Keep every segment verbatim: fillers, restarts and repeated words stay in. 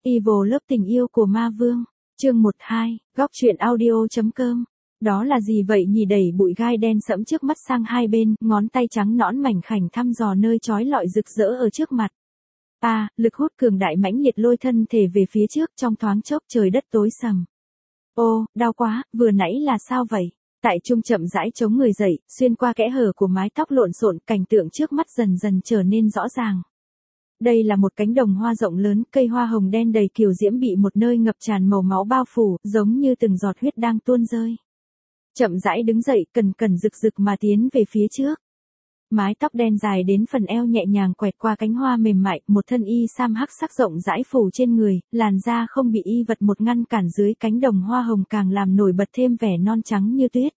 Evil lớp tình yêu của ma vương, chương một hai, góc truyện audio.com. Đó là gì vậy nhỉ? Đẩy bụi gai đen sẫm trước mắt sang hai bên, ngón tay trắng nõn mảnh khảnh thăm dò nơi chói lọi rực rỡ ở trước mặt. À, lực hút cường đại mãnh liệt lôi thân thể về phía trước, trong thoáng chốc trời đất tối sầm. Ô, đau quá, vừa nãy là sao vậy? Tại Trung chậm rãi chống người dậy, xuyên qua kẽ hở của mái tóc lộn xộn, cảnh tượng trước mắt dần dần trở nên rõ ràng. Đây là một cánh đồng hoa rộng lớn, cây hoa hồng đen đầy kiều diễm bị một nơi ngập tràn màu máu bao phủ, giống như từng giọt huyết đang tuôn rơi. Chậm rãi đứng dậy, cần cần rực rực mà tiến về phía trước. Mái tóc đen dài đến phần eo nhẹ nhàng quẹt qua cánh hoa mềm mại, một thân y sam hắc sắc rộng rãi phủ trên người, làn da không bị y vật một ngăn cản dưới cánh đồng hoa hồng càng làm nổi bật thêm vẻ non trắng như tuyết.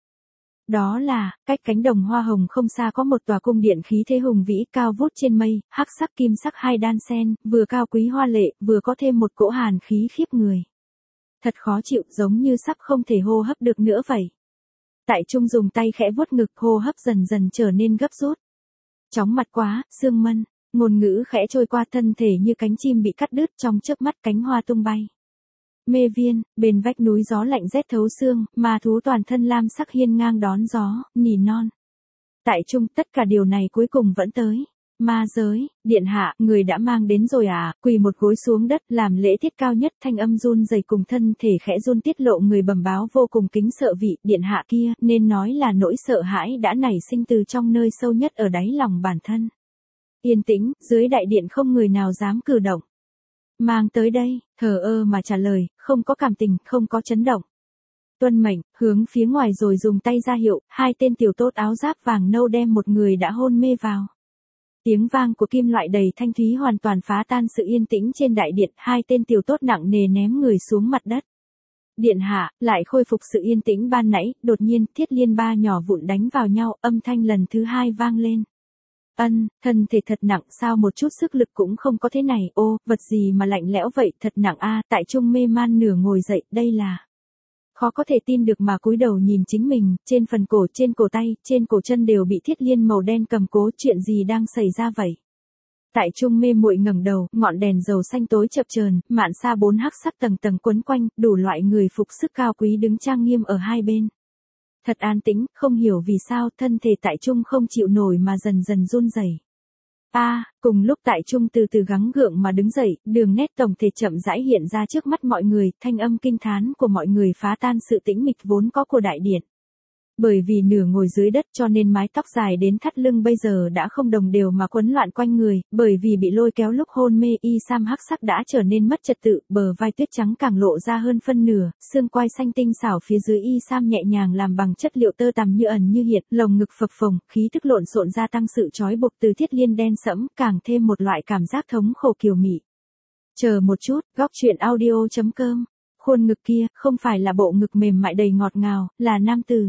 Đó là, cách cánh đồng hoa hồng không xa có một tòa cung điện khí thế hùng vĩ cao vút trên mây, hắc sắc kim sắc hai đan sen, vừa cao quý hoa lệ, vừa có thêm một cỗ hàn khí khiếp người. Thật khó chịu, giống như sắp không thể hô hấp được nữa vậy. Tại Trung dùng tay khẽ vuốt ngực, hô hấp dần dần trở nên gấp rút. Chóng mặt quá, sương mân, ngôn ngữ khẽ trôi qua thân thể như cánh chim bị cắt đứt, trong chớp mắt cánh hoa tung bay. Mê viên, bên vách núi gió lạnh rét thấu xương, ma thú toàn thân lam sắc hiên ngang đón gió, nỉ non. Tại Trung tất cả điều này cuối cùng vẫn tới. Ma giới, điện hạ, người đã mang đến rồi à? Quỳ một gối xuống đất làm lễ tiết cao nhất, thanh âm run rẩy cùng thân thể khẽ run tiết lộ người bẩm báo vô cùng kính sợ vị điện hạ kia, nên nói là nỗi sợ hãi đã nảy sinh từ trong nơi sâu nhất ở đáy lòng bản thân. Yên tĩnh, dưới đại điện không người nào dám cử động. Mang tới đây, thờ ơ mà trả lời, không có cảm tình, không có chấn động. Tuân mệnh, hướng phía ngoài rồi dùng tay ra hiệu, hai tên tiểu tốt áo giáp vàng nâu đem một người đã hôn mê vào. Tiếng vang của kim loại đầy thanh thúy hoàn toàn phá tan sự yên tĩnh trên đại điện, hai tên tiểu tốt nặng nề ném người xuống mặt đất. Điện hạ, lại khôi phục sự yên tĩnh ban nãy, đột nhiên, thiết liên ba nhỏ vụn đánh vào nhau, âm thanh lần thứ hai vang lên. Ân, thân thể thật nặng, sao một chút sức lực cũng không có thế này, ô, vật gì mà lạnh lẽo vậy, thật nặng a. Tại Trung mê man nửa ngồi dậy, đây là... Khó có thể tin được mà cúi đầu nhìn chính mình, trên phần cổ, trên cổ tay, trên cổ chân đều bị thiết liên màu đen cầm cố, chuyện gì đang xảy ra vậy? Tại Trung mê muội ngẩng đầu, ngọn đèn dầu xanh tối chập chờn, mạn sa bốn hắc sắc tầng tầng quấn quanh, đủ loại người phục sức cao quý đứng trang nghiêm ở hai bên. Thật an tĩnh, không hiểu vì sao thân thể Tại Trung không chịu nổi mà dần dần run rẩy. A, à, cùng lúc Tại Trung từ từ gắng gượng mà đứng dậy, đường nét tổng thể chậm rãi hiện ra trước mắt mọi người, thanh âm kinh thán của mọi người phá tan sự tĩnh mịch vốn có của đại điện. Bởi vì nửa ngồi dưới đất cho nên mái tóc dài đến thắt lưng bây giờ đã không đồng đều mà quấn loạn quanh người, bởi vì bị lôi kéo lúc hôn mê y sam hắc sắc đã trở nên mất trật tự, bờ vai tuyết trắng càng lộ ra hơn phân nửa, xương quai xanh tinh xảo phía dưới y sam nhẹ nhàng làm bằng chất liệu tơ tằm như ẩn như hiện, lồng ngực phập phồng, khí tức lộn xộn gia tăng sự trói buộc từ thiết liên đen sẫm, càng thêm một loại cảm giác thống khổ kiều mị. Chờ một chút, góc truyện audio.com, khuôn ngực kia, không phải là bộ ngực mềm mại đầy ngọt ngào, là nam tử.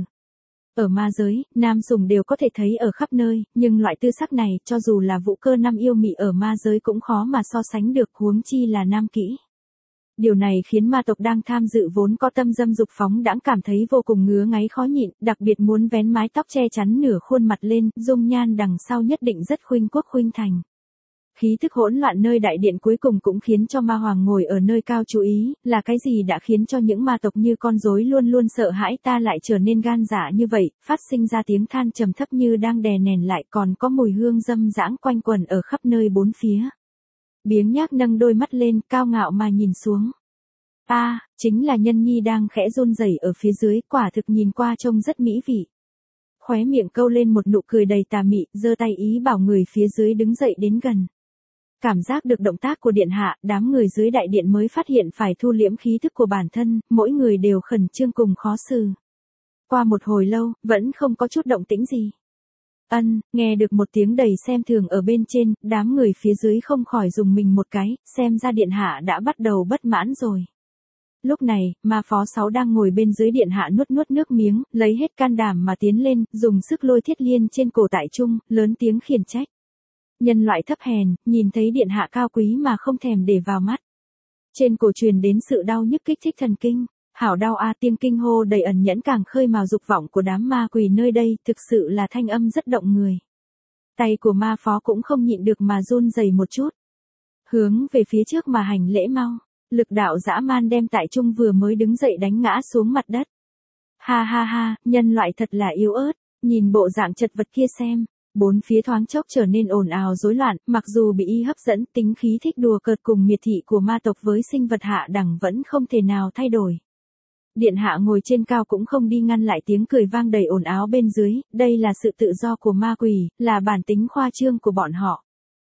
Ở ma giới, nam sủng đều có thể thấy ở khắp nơi, nhưng loại tư sắc này, cho dù là vũ cơ năm yêu mị ở ma giới cũng khó mà so sánh được, huống chi là nam kỹ. Điều này khiến ma tộc đang tham dự vốn có tâm dâm dục phóng đãng cảm thấy vô cùng ngứa ngáy khó nhịn, đặc biệt muốn vén mái tóc che chắn nửa khuôn mặt lên, dung nhan đằng sau nhất định rất khuynh quốc khuynh thành. Khí thức hỗn loạn nơi đại điện cuối cùng cũng khiến cho ma hoàng ngồi ở nơi cao chú ý, là cái gì đã khiến cho những ma tộc như con rối luôn luôn sợ hãi ta lại trở nên gan dạ như vậy, phát sinh ra tiếng than trầm thấp như đang đè nén lại, còn có mùi hương dâm dãng quanh quẩn ở khắp nơi bốn phía. Biếng nhác nâng đôi mắt lên, cao ngạo mà nhìn xuống. A, à, chính là nhân nhi đang khẽ run rẩy ở phía dưới, quả thực nhìn qua trông rất mỹ vị. Khóe miệng câu lên một nụ cười đầy tà mị, giơ tay ý bảo người phía dưới đứng dậy đến gần. Cảm giác được động tác của điện hạ, đám người dưới đại điện mới phát hiện phải thu liễm khí thức của bản thân, mỗi người đều khẩn trương cùng khó xử. Qua một hồi lâu, vẫn không có chút động tĩnh gì. Ân, nghe được một tiếng đầy xem thường ở bên trên, đám người phía dưới không khỏi dùng mình một cái, xem ra điện hạ đã bắt đầu bất mãn rồi. Lúc này, ma phó sáu đang ngồi bên dưới điện hạ nuốt nuốt nước miếng, lấy hết can đảm mà tiến lên, dùng sức lôi thiết liên trên cổ Tại Trung, lớn tiếng khiển trách. Nhân loại thấp hèn, nhìn thấy điện hạ cao quý mà không thèm để vào mắt. Trên cổ truyền đến sự đau nhức kích thích thần kinh, hảo đau a, tiếng kinh hô đầy ẩn nhẫn càng khơi mào dục vọng của đám ma quỷ nơi đây, thực sự là thanh âm rất động người. Tay của ma phó cũng không nhịn được mà run rẩy một chút. Hướng về phía trước mà hành lễ mau. Lực đạo dã man đem Tại Trung vừa mới đứng dậy đánh ngã xuống mặt đất. Ha ha ha, nhân loại thật là yếu ớt, nhìn bộ dạng chật vật kia xem. Bốn phía thoáng chốc trở nên ồn ào rối loạn, mặc dù bị y hấp dẫn, tính khí thích đùa cợt cùng miệt thị của ma tộc với sinh vật hạ đẳng vẫn không thể nào thay đổi. Điện hạ ngồi trên cao cũng không đi ngăn lại tiếng cười vang đầy ồn ào bên dưới, đây là sự tự do của ma quỷ, là bản tính khoa trương của bọn họ.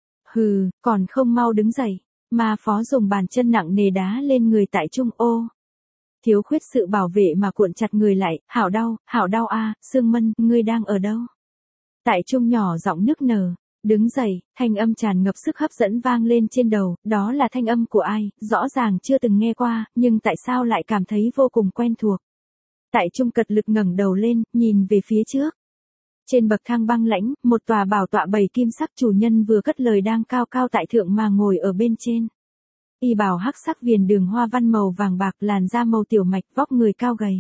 Hừ, còn không mau đứng dậy, ma phó dùng bàn chân nặng nề đá lên người Tại Trung. Ô, thiếu khuyết sự bảo vệ mà cuộn chặt người lại, hảo đau, hảo đau a, Sương Mân, ngươi đang ở đâu? Tại Trung nhỏ giọng nức nở, đứng dậy, thanh âm tràn ngập sức hấp dẫn vang lên trên đầu, đó là thanh âm của ai, rõ ràng chưa từng nghe qua, nhưng tại sao lại cảm thấy vô cùng quen thuộc. Tại Trung cật lực ngẩng đầu lên, nhìn về phía trước. Trên bậc thang băng lãnh, một tòa bảo tọa bầy kim sắc chủ nhân vừa cất lời đang cao cao tại thượng mà ngồi ở bên trên. Y bào hắc sắc viền đường hoa văn màu vàng bạc, làn da màu tiểu mạch, vóc người cao gầy.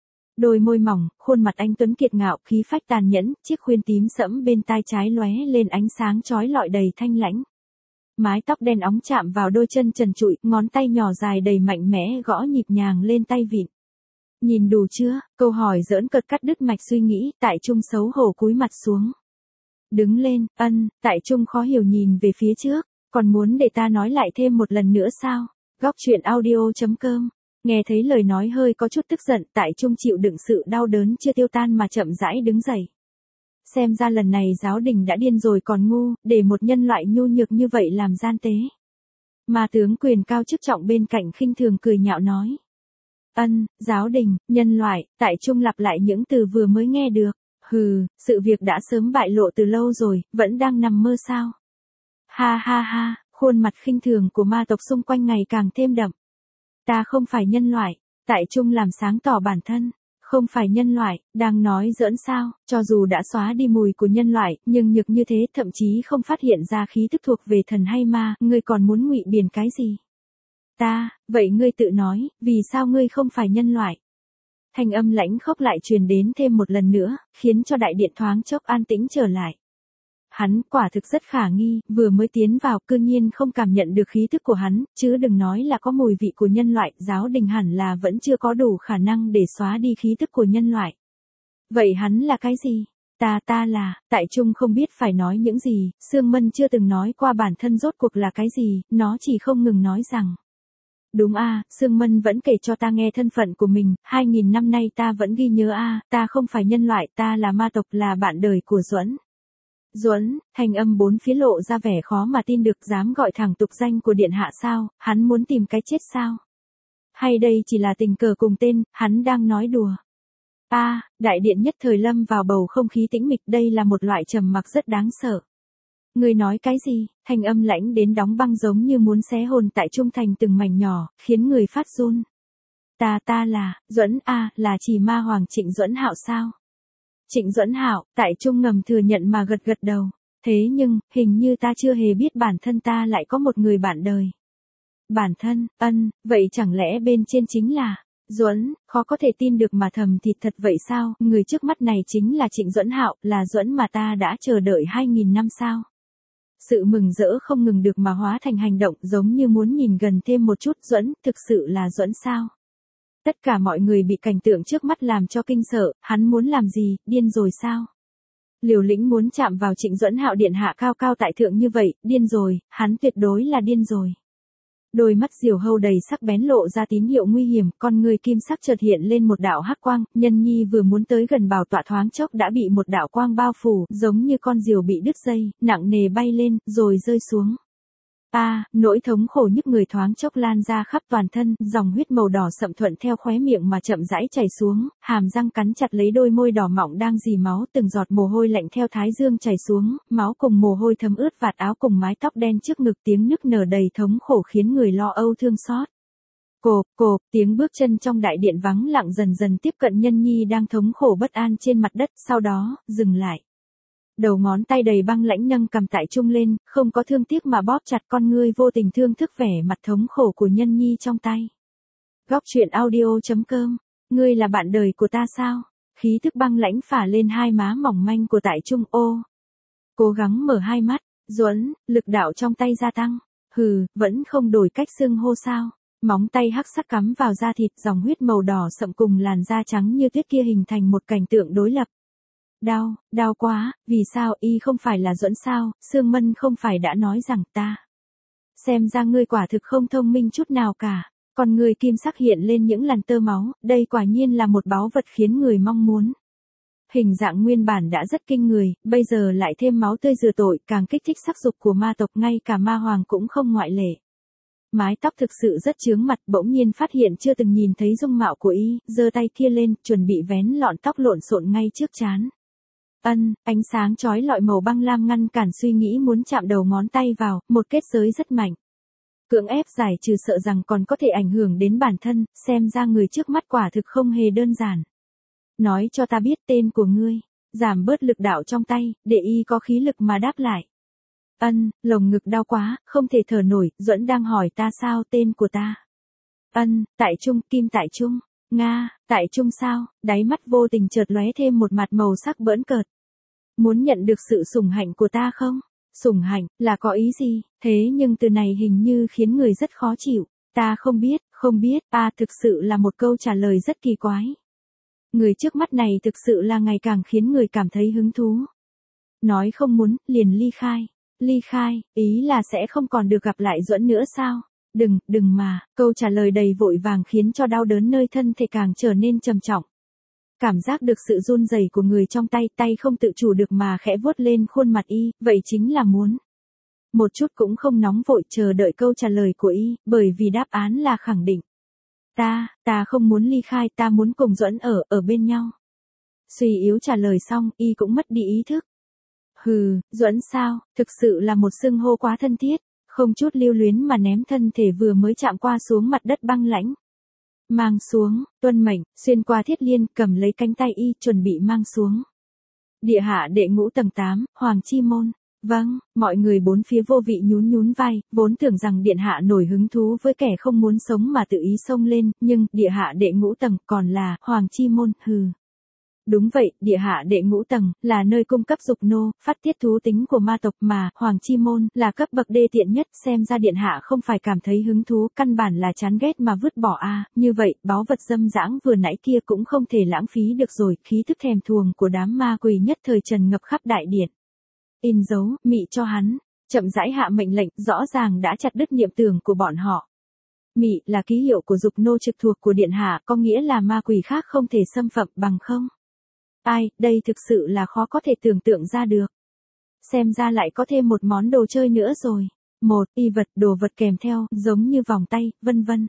Đôi môi mỏng, khuôn mặt anh tuấn kiệt ngạo, khí phách tàn nhẫn, chiếc khuyên tím sẫm bên tai trái lóe lên ánh sáng chói lọi đầy thanh lãnh. Mái tóc đen óng chạm vào đôi chân trần trụi, ngón tay nhỏ dài đầy mạnh mẽ gõ nhịp nhàng lên tay vịn. Nhìn đủ chưa? Câu hỏi giỡn cợt cắt đứt mạch suy nghĩ, Tại Trung xấu hổ cúi mặt xuống. Đứng lên, ân, Tại Trung khó hiểu nhìn về phía trước, còn muốn để ta nói lại thêm một lần nữa sao? Góc truyện audio chấm com. Nghe thấy lời nói hơi có chút tức giận, Tại Trung chịu đựng sự đau đớn chưa tiêu tan mà chậm rãi đứng dậy. Xem ra lần này giáo đình đã điên rồi còn ngu, để một nhân loại nhu nhược như vậy làm gian tế. Mà tướng quyền cao chức trọng bên cạnh khinh thường cười nhạo nói. Ân, giáo đình, nhân loại, Tại Trung lặp lại những từ vừa mới nghe được. Hừ, sự việc đã sớm bại lộ từ lâu rồi, vẫn đang nằm mơ sao? Ha ha ha, khuôn mặt khinh thường của ma tộc xung quanh ngày càng thêm đậm. Ta không phải nhân loại, Tại Trung làm sáng tỏ bản thân. Không phải nhân loại, đang nói giỡn sao, cho dù đã xóa đi mùi của nhân loại, nhưng nhược như thế thậm chí không phát hiện ra khí tức thuộc về thần hay ma, ngươi còn muốn ngụy biện cái gì? Ta, vậy ngươi tự nói, vì sao ngươi không phải nhân loại? Thanh âm lãnh khốc lại truyền đến thêm một lần nữa, khiến cho đại điện thoáng chốc an tĩnh trở lại. Hắn quả thực rất khả nghi, vừa mới tiến vào cư nhiên không cảm nhận được khí thức của hắn, chứ đừng nói là có mùi vị của nhân loại, giáo đình hẳn là vẫn chưa có đủ khả năng để xóa đi khí thức của nhân loại. Vậy hắn là cái gì? Ta ta là, Tại Trung không biết phải nói những gì, Sương Mân chưa từng nói qua bản thân rốt cuộc là cái gì, nó chỉ không ngừng nói rằng. Đúng a, à, Sương Mân vẫn kể cho ta nghe thân phận của mình, hai nghìn năm nay ta vẫn ghi nhớ a, à, ta không phải nhân loại, ta là ma tộc, là bạn đời của Duẫn. Duẫn, thanh âm bốn phía lộ ra vẻ khó mà tin được, dám gọi thẳng tục danh của điện hạ sao, hắn muốn tìm cái chết sao? Hay đây chỉ là tình cờ cùng tên, hắn đang nói đùa. A, à, đại điện nhất thời lâm vào bầu không khí tĩnh mịch, đây là một loại trầm mặc rất đáng sợ. Người nói cái gì? Thanh âm lãnh đến đóng băng giống như muốn xé hồn Tại Trung thành từng mảnh nhỏ, khiến người phát run. Ta ta là, Duẫn a, à, là chỉ ma hoàng Trịnh Duẫn Hạo sao? Trịnh Duẫn Hạo, Tại Trung ngầm thừa nhận mà gật gật đầu. Thế nhưng, hình như ta chưa hề biết bản thân ta lại có một người bạn đời. Bản thân, ân, vậy chẳng lẽ bên trên chính là... Duẫn, khó có thể tin được mà thầm thịt thật vậy sao, người trước mắt này chính là Trịnh Duẫn Hạo, là Duẫn mà ta đã chờ đợi hai nghìn năm sao? Sự mừng rỡ không ngừng được mà hóa thành hành động, giống như muốn nhìn gần thêm một chút. Duẫn, thực sự là Duẫn sao? Tất cả mọi người bị cảnh tượng trước mắt làm cho kinh sợ, hắn muốn làm gì, điên rồi sao? Liều lĩnh muốn chạm vào Trịnh Duẫn Hạo điện hạ cao cao tại thượng như vậy, điên rồi, hắn tuyệt đối là điên rồi. Đôi mắt diều hâu đầy sắc bén lộ ra tín hiệu nguy hiểm, con người kim sắc chợt hiện lên một đạo hắc quang, Nhân Nhi vừa muốn tới gần bảo tọa thoáng chốc đã bị một đạo quang bao phủ, giống như con diều bị đứt dây, nặng nề bay lên, rồi rơi xuống. A, à, nỗi thống khổ nhức người thoáng chốc lan ra khắp toàn thân, dòng huyết màu đỏ sậm thuận theo khóe miệng mà chậm rãi chảy xuống, hàm răng cắn chặt lấy đôi môi đỏ mọng đang rỉ máu, từng giọt mồ hôi lạnh theo thái dương chảy xuống, máu cùng mồ hôi thấm ướt vạt áo cùng mái tóc đen trước ngực, tiếng nức nở đầy thống khổ khiến người lo âu thương xót. Cộp, cộp, tiếng bước chân trong đại điện vắng lặng dần dần tiếp cận Nhân Nhi đang thống khổ bất an trên mặt đất, sau đó, dừng lại. Đầu ngón tay đầy băng lãnh nâng cầm Tại Trung lên, không có thương tiếc mà bóp chặt con ngươi vô tình thương thức vẻ mặt thống khổ của Nhân Nhi trong tay. Góc truyện audio chấm com, ngươi là bạn đời của ta sao? Khí thức băng lãnh phả lên hai má mỏng manh của Tại Trung. Ô, cố gắng mở hai mắt. Duẫn, lực đạo trong tay gia tăng. Hừ, vẫn không đổi cách xưng hô sao? Móng tay hắc sắc cắm vào da thịt, dòng huyết màu đỏ sậm cùng làn da trắng như tuyết kia hình thành một cảnh tượng đối lập. Đau, đau quá, vì sao y không phải là Duẫn sao, Sương Mân không phải đã nói rằng ta. Xem ra ngươi quả thực không thông minh chút nào cả, còn người kim sắc hiện lên những làn tơ máu, đây quả nhiên là một báu vật khiến người mong muốn. Hình dạng nguyên bản đã rất kinh người, bây giờ lại thêm máu tươi rửa tội, càng kích thích sắc dục của ma tộc, ngay cả ma hoàng cũng không ngoại lệ. Mái tóc thực sự rất chướng mặt, bỗng nhiên phát hiện chưa từng nhìn thấy dung mạo của y, giơ tay thia lên, chuẩn bị vén lọn tóc lộn xộn ngay trước trán. Ân, ánh sáng chói lọi màu băng lam ngăn cản suy nghĩ muốn chạm đầu ngón tay vào, một kết giới rất mạnh. Cưỡng ép giải trừ sợ rằng còn có thể ảnh hưởng đến bản thân, xem ra người trước mắt quả thực không hề đơn giản. Nói cho ta biết tên của ngươi, giảm bớt lực đạo trong tay, để y có khí lực mà đáp lại. Ân, lồng ngực đau quá, không thể thở nổi, Duẫn đang hỏi ta sao, tên của ta. Ân, Tại Trung, Kim Tại Trung. Nga, Tại Trung sao, đáy mắt vô tình chợt lóe thêm một mặt màu sắc bỡn cợt. Muốn nhận được sự sủng hạnh của ta không? Sủng hạnh, là có ý gì? Thế nhưng từ này hình như khiến người rất khó chịu. Ta không biết, không biết, ta thực sự là một câu trả lời rất kỳ quái. Người trước mắt này thực sự là ngày càng khiến người cảm thấy hứng thú. Nói không muốn, liền ly khai. Ly khai, ý là sẽ không còn được gặp lại Duẫn nữa sao? Đừng, đừng mà, câu trả lời đầy vội vàng khiến cho đau đớn nơi thân thể càng trở nên trầm trọng. Cảm giác được sự run rẩy của người trong tay, tay không tự chủ được mà khẽ vuốt lên khuôn mặt y, vậy chính là muốn. Một chút cũng không nóng vội chờ đợi câu trả lời của y, bởi vì đáp án là khẳng định. Ta, ta không muốn ly khai, ta muốn cùng Duẫn ở, ở bên nhau. Suy yếu trả lời xong, y cũng mất đi ý thức. Hừ, Duẫn sao, thực sự là một xưng hô quá thân thiết, không chút lưu luyến mà ném thân thể vừa mới chạm qua xuống mặt đất băng lãnh. Mang xuống, tuân mệnh, xuyên qua thiết liên, cầm lấy cánh tay y, chuẩn bị mang xuống. Địa hạ đệ ngũ tầng tám, Hoàng Chi Môn. Vâng, mọi người bốn phía vô vị nhún nhún vai, vốn tưởng rằng điện hạ nổi hứng thú với kẻ không muốn sống mà tự ý xông lên, nhưng, địa hạ đệ ngũ tầng, còn là, Hoàng Chi Môn, hừ. Đúng vậy, địa hạ đệ ngũ tầng, là nơi cung cấp dục nô, phát tiết thú tính của ma tộc mà, Hoàng Chi Môn, là cấp bậc đê tiện nhất, xem ra điện hạ không phải cảm thấy hứng thú, căn bản là chán ghét mà vứt bỏ a. Như vậy, báu vật dâm dãng vừa nãy kia cũng không thể lãng phí được rồi, khí thức thèm thuồng của đám ma quỷ nhất thời trần ngập khắp đại điện. In dấu, mị cho hắn, chậm rãi hạ mệnh lệnh, rõ ràng đã chặt đứt niệm tưởng của bọn họ. Mị là ký hiệu của dục nô trực thuộc của điện hạ, có nghĩa là ma quỷ khác không thể xâm phạm bằng không. Ai, đây thực sự là khó có thể tưởng tượng ra được. Xem ra lại có thêm một món đồ chơi nữa rồi. Một, y vật, đồ vật kèm theo, giống như vòng tay, vân vân.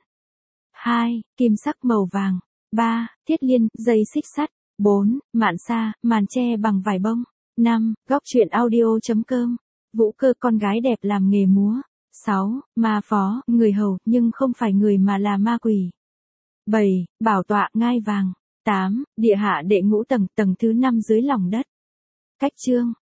Hai, kim sắc màu vàng. Ba, thiết liên, dây xích sắt. Bốn, mạn sa, màn che bằng vải bông. Năm, góc truyện audio chấm com. Vũ Cơ, con gái đẹp làm nghề múa. Sáu, ma phó, người hầu, nhưng không phải người mà là ma quỷ. Bảy, bảo tọa, ngai vàng. Tám, địa hạ đệ ngũ tầng, tầng thứ năm dưới lòng đất. Cách chương